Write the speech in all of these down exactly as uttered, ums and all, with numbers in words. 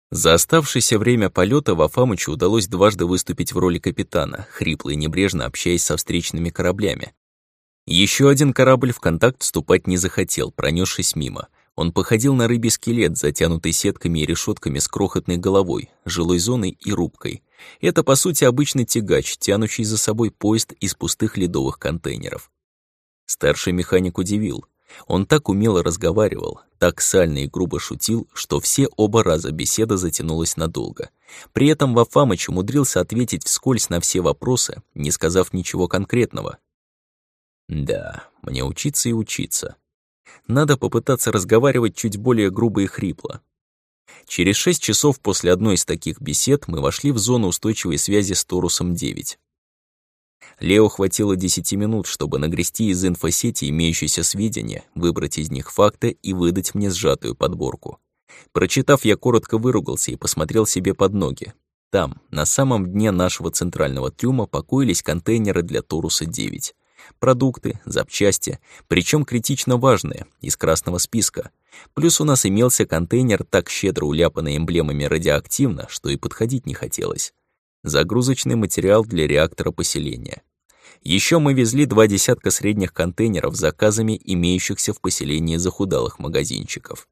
За оставшееся время полета Вафамычу удалось дважды выступить в роли капитана, хрипло и небрежно общаясь со встречными кораблями. Еще один корабль в контакт вступать не захотел, пронесшись мимо. Он походил на рыбий скелет, затянутый сетками и решетками с крохотной головой, жилой зоной и рубкой. Это, по сути, обычный тягач, тянущий за собой поезд из пустых ледовых контейнеров. Старший механик удивил. Он так умело разговаривал, так сально и грубо шутил, что все оба раза беседа затянулась надолго. При этом Вафамыч умудрился ответить вскользь на все вопросы, не сказав ничего конкретного. Да, мне учиться и учиться. Надо попытаться разговаривать чуть более грубо и хрипло. Через шесть часов после одной из таких бесед мы вошли в зону устойчивой связи с Торусом девять. Лео хватило десяти минут, чтобы нагрести из инфосети имеющиеся сведения, выбрать из них факты и выдать мне сжатую подборку. Прочитав, я коротко выругался и посмотрел себе под ноги. Там, на самом дне нашего центрального трюма, покоились контейнеры для Торуса девять. Продукты, запчасти, причем критично важные, из красного списка. Плюс у нас имелся контейнер, так щедро уляпанный эмблемами радиоактивно, что и подходить не хотелось. Загрузочный материал для реактора поселения. Еще мы везли два десятка средних контейнеров с заказами, имеющихся в поселении захудалых магазинчиков.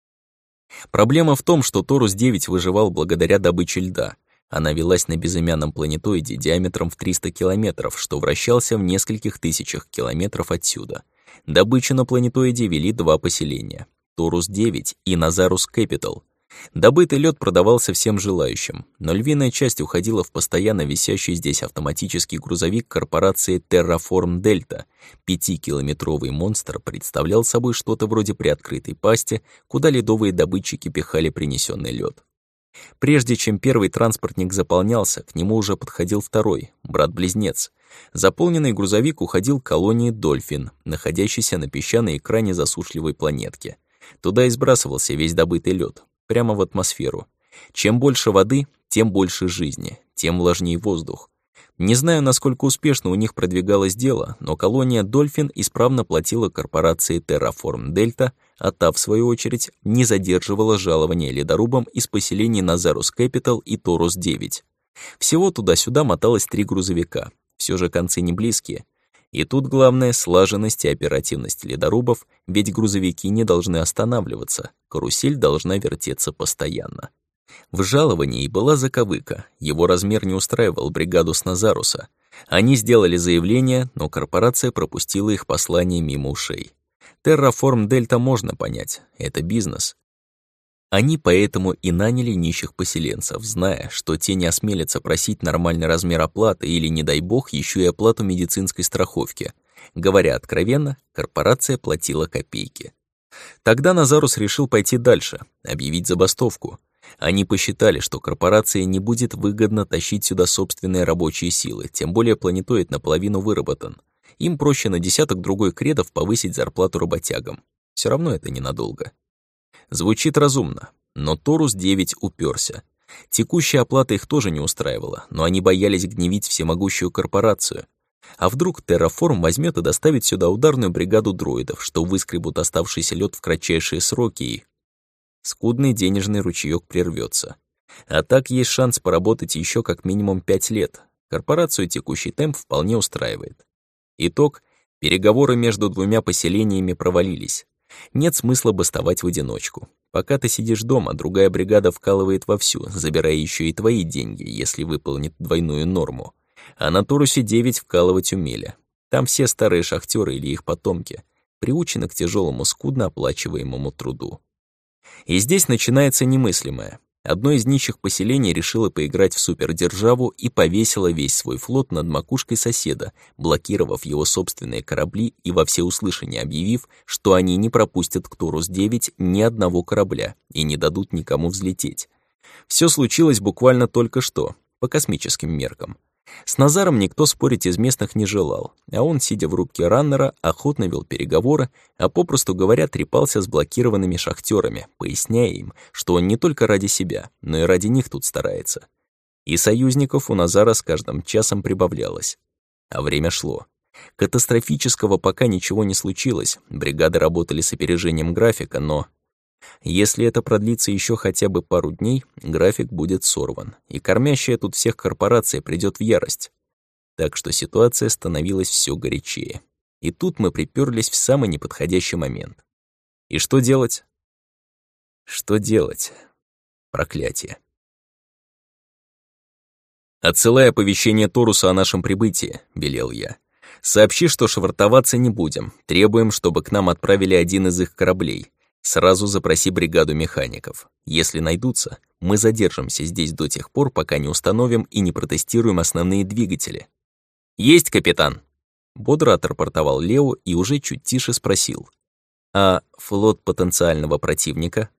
Проблема в том, что Торус девять выживал благодаря добыче льда. Она велась на безымянном планетоиде диаметром в триста километров, что вращался в нескольких тысячах километров отсюда. Добычу на планетоиде вели два поселения — Торус девять и Назарус Кэпитал. Добытый лед продавался всем желающим, но львиная часть уходила в постоянно висящий здесь автоматический грузовик корпорации Terraform Delta. Пятикилометровый монстр представлял собой что-то вроде приоткрытой пасти, куда ледовые добытчики пихали принесенный лед. Прежде чем первый транспортник заполнялся, к нему уже подходил второй, брат-близнец. Заполненный грузовик уходил к колонии Дольфин, находящейся на песчаной экране засушливой планетки. Туда и сбрасывался весь добытый лед, прямо в атмосферу. Чем больше воды, тем больше жизни, тем влажнее воздух. Не знаю, насколько успешно у них продвигалось дело, но колония Дольфин исправно платила корпорации Terraform Delta, а та, в свою очередь, не задерживала жалования ледорубам из поселений Назарус Кэпитал и Торус девять. Всего туда-сюда моталось три грузовика, все же концы не близкие. И тут главное — слаженность и оперативность ледорубов, ведь грузовики не должны останавливаться, карусель должна вертеться постоянно. В жаловании была заковыка, его размер не устраивал бригаду с Назаруса. Они сделали заявление, но корпорация пропустила их послание мимо ушей. Terraform Delta можно понять, это бизнес. Они поэтому и наняли нищих поселенцев, зная, что те не осмелятся просить нормальный размер оплаты или, не дай бог, еще и оплату медицинской страховки. Говоря откровенно, корпорация платила копейки. Тогда Назарус решил пойти дальше, объявить забастовку. Они посчитали, что корпорации не будет выгодно тащить сюда собственные рабочие силы, тем более планетоид наполовину выработан. Им проще на десяток другой кредов повысить зарплату работягам. Все равно это ненадолго. Звучит разумно, но Торус девять уперся. Текущая оплата их тоже не устраивала, но они боялись гневить всемогущую корпорацию. А вдруг Terraform возьмет и доставит сюда ударную бригаду дроидов, что выскребут оставшийся лед в кратчайшие сроки и... Скудный денежный ручеёк прервется. А так есть шанс поработать еще как минимум пять лет. Корпорацию текущий темп вполне устраивает. Итог — переговоры между двумя поселениями провалились. Нет смысла бастовать в одиночку. Пока ты сидишь дома, другая бригада вкалывает вовсю, забирая еще и твои деньги, если выполнит двойную норму. А на Торусе девять вкалывать умели. Там все старые шахтеры или их потомки приучены к тяжелому, скудно оплачиваемому труду. И здесь начинается немыслимое. Одно из нищих поселений решило поиграть в супердержаву и повесило весь свой флот над макушкой соседа, блокировав его собственные корабли и во всеуслышание объявив, что они не пропустят к Торус девять ни одного корабля и не дадут никому взлететь. Все случилось буквально только что, по космическим меркам. С Назаром никто спорить из местных не желал, а он, сидя в рубке раннера, охотно вел переговоры, а попросту говоря, трепался с блокированными шахтерами, поясняя им, что он не только ради себя, но и ради них тут старается. И союзников у Назара с каждым часом прибавлялось. А время шло. Катастрофического пока ничего не случилось, бригады работали с опережением графика, но... Если это продлится еще хотя бы пару дней, график будет сорван, и кормящая тут всех корпорация придет в ярость. Так что ситуация становилась все горячее. И тут мы приперлись в самый неподходящий момент. И что делать? Что делать? Проклятие. «Отсылай оповещение Торуса о нашем прибытии», — велел я. «Сообщи, что швартоваться не будем. Требуем, чтобы к нам отправили один из их кораблей. Сразу запроси бригаду механиков. Если найдутся, мы задержимся здесь до тех пор, пока не установим и не протестируем основные двигатели». «Есть, капитан!» Бодро отрапортовал Лео и уже чуть тише спросил. «А флот потенциального противника?»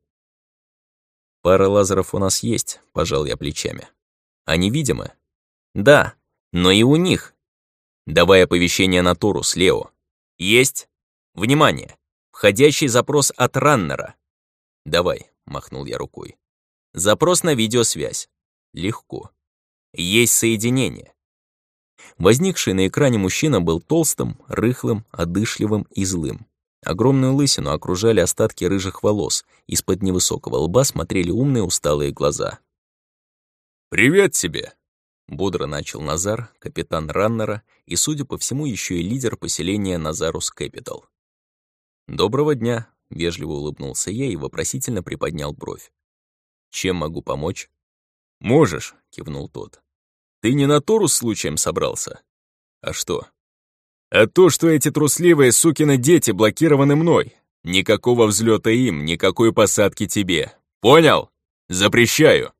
«Пара лазеров у нас есть», — пожал я плечами. «Они видимы?» «Да, но и у них». «Давай оповещение на Торус, Лео». «Есть. Внимание! Входящий запрос от Раннера». «Давай», — махнул я рукой. «Запрос на видеосвязь». «Легко». «Есть соединение». Возникший на экране мужчина был толстым, рыхлым, одышливым и злым. Огромную лысину окружали остатки рыжих волос, из-под невысокого лба смотрели умные усталые глаза. «Привет тебе!» — бодро начал Назар, капитан Раннера и, судя по всему, еще и лидер поселения Назарус Кэпитал. «Доброго дня!» — вежливо улыбнулся я и вопросительно приподнял бровь. «Чем могу помочь?» «Можешь», — кивнул тот. «Ты не на Торус случаем собрался?» «А что?» «А то, что эти трусливые сукины дети блокированы мной. Никакого взлета им, никакой посадки тебе. Понял? Запрещаю!»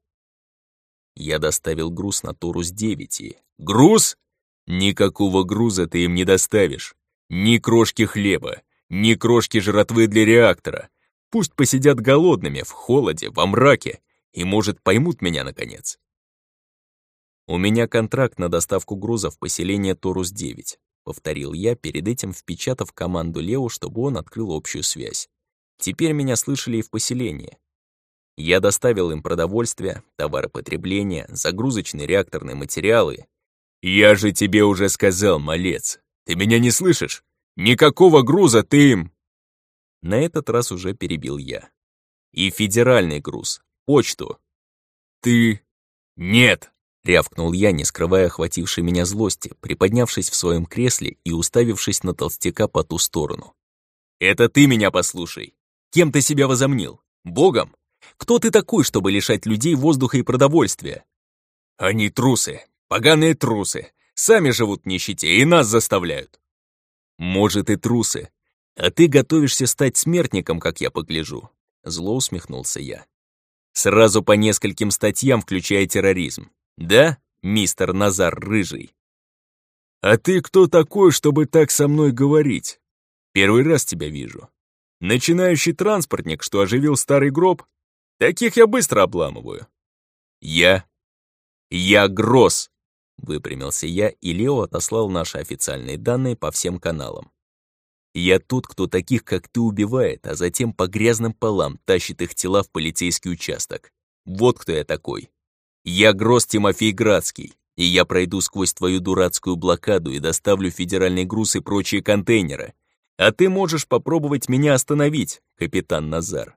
Я доставил груз на Торус девять и... «Груз? Никакого груза ты им не доставишь. Ни крошки хлеба, ни крошки жратвы для реактора. Пусть посидят голодными, в холоде, во мраке, и, может, поймут меня, наконец». «У меня контракт на доставку груза в поселение Торус девять», — повторил я, перед этим впечатав команду Лео, чтобы он открыл общую связь. Теперь меня слышали и в поселении. Я доставил им продовольствие, товары потребления, загрузочные реакторные материалы. «Я же тебе уже сказал, малец. Ты меня не слышишь? Никакого груза ты им...» На этот раз уже перебил я. «И федеральный груз, почту». «Ты... нет!» — рявкнул я, не скрывая охватившей меня злости, приподнявшись в своем кресле и уставившись на толстяка по ту сторону. «Это ты меня послушай. Кем ты себя возомнил? Богом? Кто ты такой, чтобы лишать людей воздуха и продовольствия? Они трусы, поганые трусы, сами живут в нищете и нас заставляют». «Может, и трусы. А ты готовишься стать смертником, как я погляжу», — зло усмехнулся я. «Сразу по нескольким статьям, включая терроризм. Да, мистер Назар Рыжий?» «А ты кто такой, чтобы так со мной говорить? Первый раз тебя вижу. Начинающий транспортник, что оживил старый гроб? Таких я быстро обламываю». «Я? Я Гросс!» — выпрямился я, и Лео отослал наши официальные данные по всем каналам. «Я тот, кто таких, как ты, убивает, а затем по грязным полам тащит их тела в полицейский участок. Вот кто я такой. Я Гросс Тимофей Градский, и я пройду сквозь твою дурацкую блокаду и доставлю федеральный груз и прочие контейнеры. А ты можешь попробовать меня остановить, капитан Назар».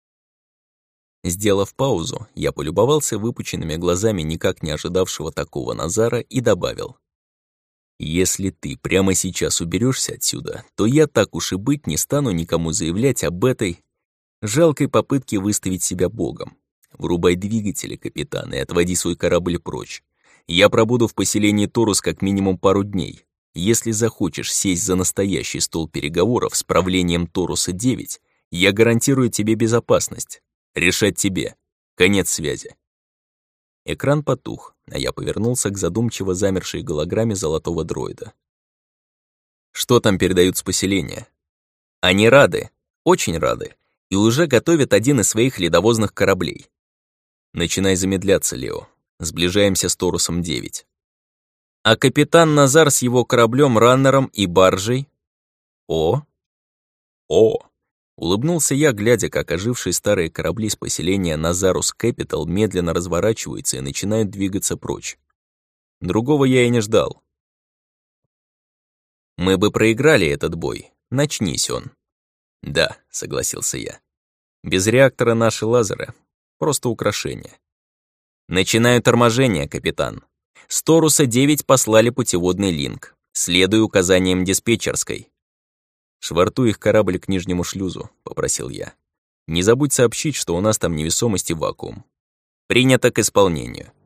Сделав паузу, я полюбовался выпученными глазами никак не ожидавшего такого Назара и добавил. «Если ты прямо сейчас уберешься отсюда, то я так уж и быть не стану никому заявлять об этой жалкой попытке выставить себя богом. Врубай двигатели, капитан, и отводи свой корабль прочь. Я пробуду в поселении Торус как минимум пару дней. Если захочешь сесть за настоящий стол переговоров с правлением Торуса девять, я гарантирую тебе безопасность. Решать тебе. Конец связи». Экран потух, а я повернулся к задумчиво замершей голограмме золотого дроида. «Что там передают с поселения?» «Они рады, очень рады, и уже готовят один из своих ледовозных кораблей. Начинай замедляться, Лео. Сближаемся с Торусом девять. А капитан Назар с его кораблем Раннером и баржей?» «О! О!» Улыбнулся я, глядя, как ожившие старые корабли с поселения Назарус Кэпитал медленно разворачиваются и начинают двигаться прочь. Другого я и не ждал. «Мы бы проиграли этот бой, начнись он». «Да», — согласился я. Без реактора наши лазеры — просто украшение. Начинаю торможение, капитан. С Торуса девять послали путеводный линк. Следуй указаниям диспетчерской. «Швартуй их корабль к нижнему шлюзу», — попросил я. «Не забудь сообщить, что у нас там невесомость и вакуум». «Принято к исполнению».